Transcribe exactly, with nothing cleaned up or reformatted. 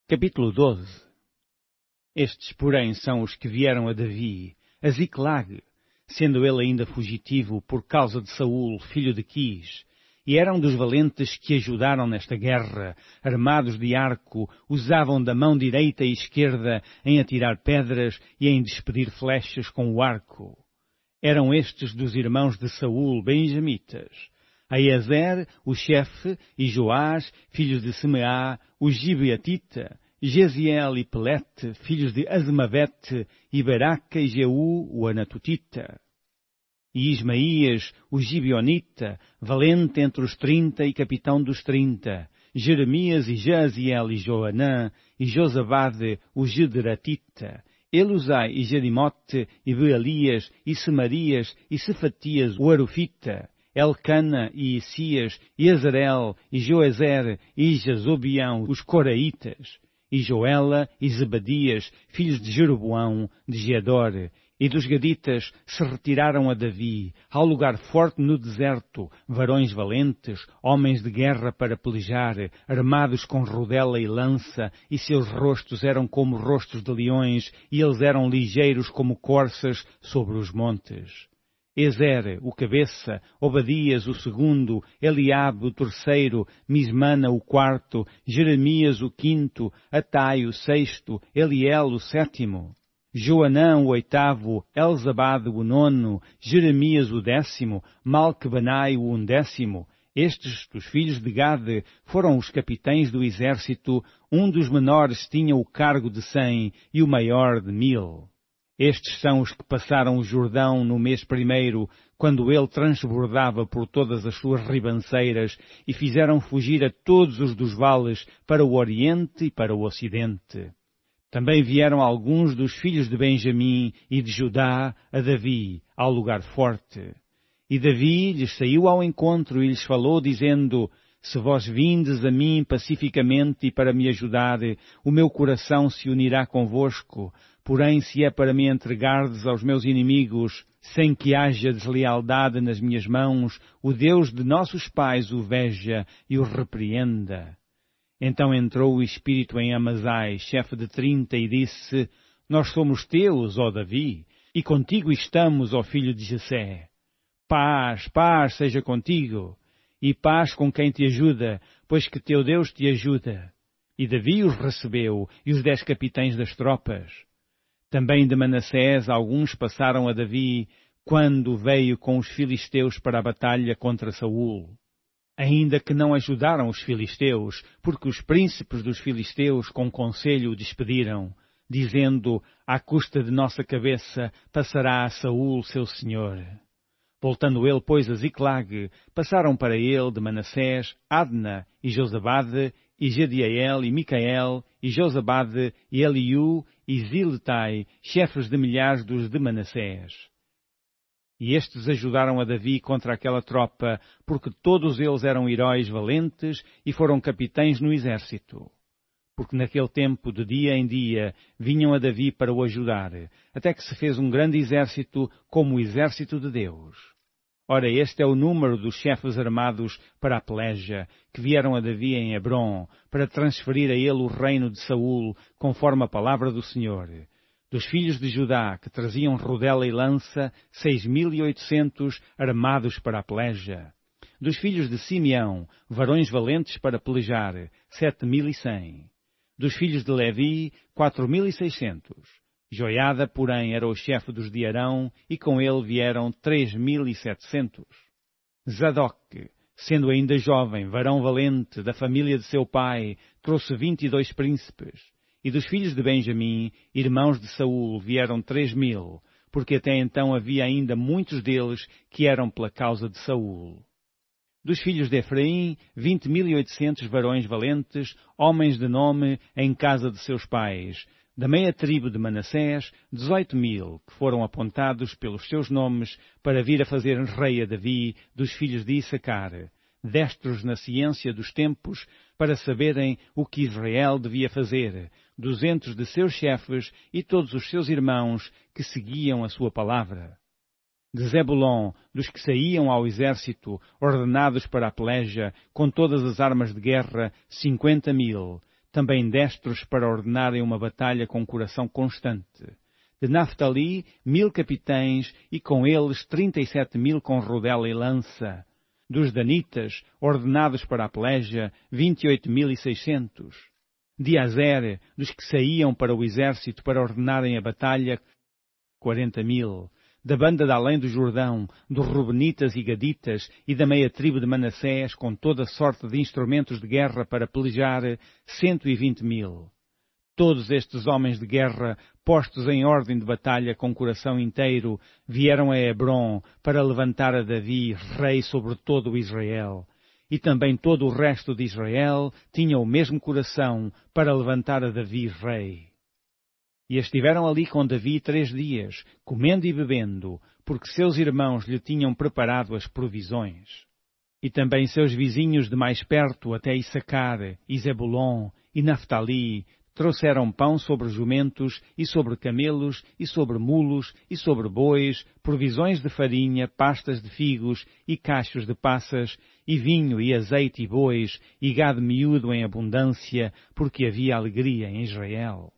Capítulo doze. Estes, porém, são os que vieram a Davi, a Ziclag, sendo ele ainda fugitivo por causa de Saul, filho de Quis, e eram dos valentes que ajudaram nesta guerra, armados de arco, usavam da mão direita e esquerda em atirar pedras e em despedir flechas com o arco. Eram estes dos irmãos de Saul, benjamitas, Aiezer, o chefe, e Joás, filhos de Semeá, o Gibeatita, Jeziel e Pelete, filhos de Azmavete, e Beraca e Jeú, o Anatotita. E Ismaías, o Gibeonita, valente entre os trinta e capitão dos trinta, Jeremias e Jaziel e Joanã, e Josabade, o Gederatita, Elusai e Jerimote, e Bealias, e Semarias, e Cefatias, o Arufita, Elcana e Isias, e Azarel, e Joezer, e Jazobião, os Coraitas, e Joela e Zebadias, filhos de Jeroboão, de Gedor, e dos Gaditas se retiraram a Davi, ao lugar forte no deserto, varões valentes, homens de guerra para pelejar, armados com rodela e lança, e seus rostos eram como rostos de leões, e eles eram ligeiros como corças sobre os montes. Ezer, o cabeça, Obadias, o segundo, Eliabe, o terceiro, Mismana, o quarto, Jeremias, o quinto, Atai, o sexto, Eliel, o sétimo, Joanã, o oitavo, Elzabade, o nono, Jeremias, o décimo, Malquebanai, o undécimo. Estes, dos filhos de Gade, foram os capitães do exército, um dos menores tinha o cargo de cem e o maior de mil. Estes são os que passaram o Jordão no mês primeiro, quando ele transbordava por todas as suas ribanceiras, e fizeram fugir a todos os dos vales para o oriente e para o ocidente. Também vieram alguns dos filhos de Benjamim e de Judá a Davi, ao lugar forte. E Davi lhes saiu ao encontro e lhes falou, dizendo: Se vós vindes a mim pacificamente e para me ajudar, o meu coração se unirá convosco. Porém, se é para me entregardes aos meus inimigos, sem que haja deslealdade nas minhas mãos, o Deus de nossos pais o veja e o repreenda. Então entrou o Espírito em Amazai, chefe de trinta, e disse: Nós somos teus, ó Davi, e contigo estamos, ó filho de Jessé. Paz, paz seja contigo, e paz com quem te ajuda, pois que teu Deus te ajuda. E Davi os recebeu, e os dez capitães das tropas. Também de Manassés alguns passaram a Davi, quando veio com os filisteus para a batalha contra Saul. Ainda que não ajudaram os filisteus, porque os príncipes dos filisteus com conselho o despediram, dizendo: À custa de nossa cabeça passará a Saul seu senhor. Voltando ele, pois, a Ziclag, passaram para ele de Manassés, Adna e Josabade, e Jediael e Micael, e Josabade, e Eliú, e Ziletai, chefes de milhares dos de Manassés. E estes ajudaram a Davi contra aquela tropa, porque todos eles eram heróis valentes e foram capitães no exército. Porque naquele tempo, de dia em dia, vinham a Davi para o ajudar, até que se fez um grande exército como o exército de Deus. Ora, este é o número dos chefes armados para a peleja, que vieram a Davi em Hebrom, para transferir a ele o reino de Saul, conforme a palavra do Senhor. Dos filhos de Judá, que traziam rodela e lança, seis mil e oitocentos armados para a peleja. Dos filhos de Simeão, varões valentes para pelejar, sete mil e cem. Dos filhos de Levi, quatro mil e seiscentos. Joiada, porém, era o chefe dos de Arão, e com ele vieram três mil e setecentos. Zadok, sendo ainda jovem, varão valente, da família de seu pai, trouxe vinte e dois príncipes. E dos filhos de Benjamim, irmãos de Saul, vieram três mil, porque até então havia ainda muitos deles que eram pela causa de Saul. Dos filhos de Efraim, vinte mil e oitocentos varões valentes, homens de nome, em casa de seus pais. Da meia tribo de Manassés, dezoito mil, que foram apontados pelos seus nomes para vir a fazer rei a Davi, dos filhos de Issacar, destros na ciência dos tempos, para saberem o que Israel devia fazer, duzentos de seus chefes e todos os seus irmãos que seguiam a sua palavra. De Zebulon, dos que saíam ao exército, ordenados para a peleja, com todas as armas de guerra, cinquenta mil, também destros para ordenarem uma batalha com coração constante. De Naftali, mil capitães, e com eles trinta e sete mil com rodela e lança. Dos danitas, ordenados para a peleja, vinte e oito mil e seiscentos. De Azer, dos que saíam para o exército para ordenarem a batalha, quarenta mil. Da banda de além do Jordão, dos Rubenitas e Gaditas, e da meia tribo de Manassés, com toda sorte de instrumentos de guerra para pelejar, cento e vinte mil. Todos estes homens de guerra, postos em ordem de batalha com coração inteiro, vieram a Hebrom para levantar a Davi, rei sobre todo o Israel. E também todo o resto de Israel tinha o mesmo coração para levantar a Davi, rei. E estiveram ali com Davi três dias, comendo e bebendo, porque seus irmãos lhe tinham preparado as provisões. E também seus vizinhos de mais perto, até Issacar, e Zebulon, e Naftali, trouxeram pão sobre jumentos, e sobre camelos, e sobre mulos, e sobre bois, provisões de farinha, pastas de figos, e cachos de passas, e vinho, e azeite, e bois, e gado miúdo em abundância, porque havia alegria em Israel.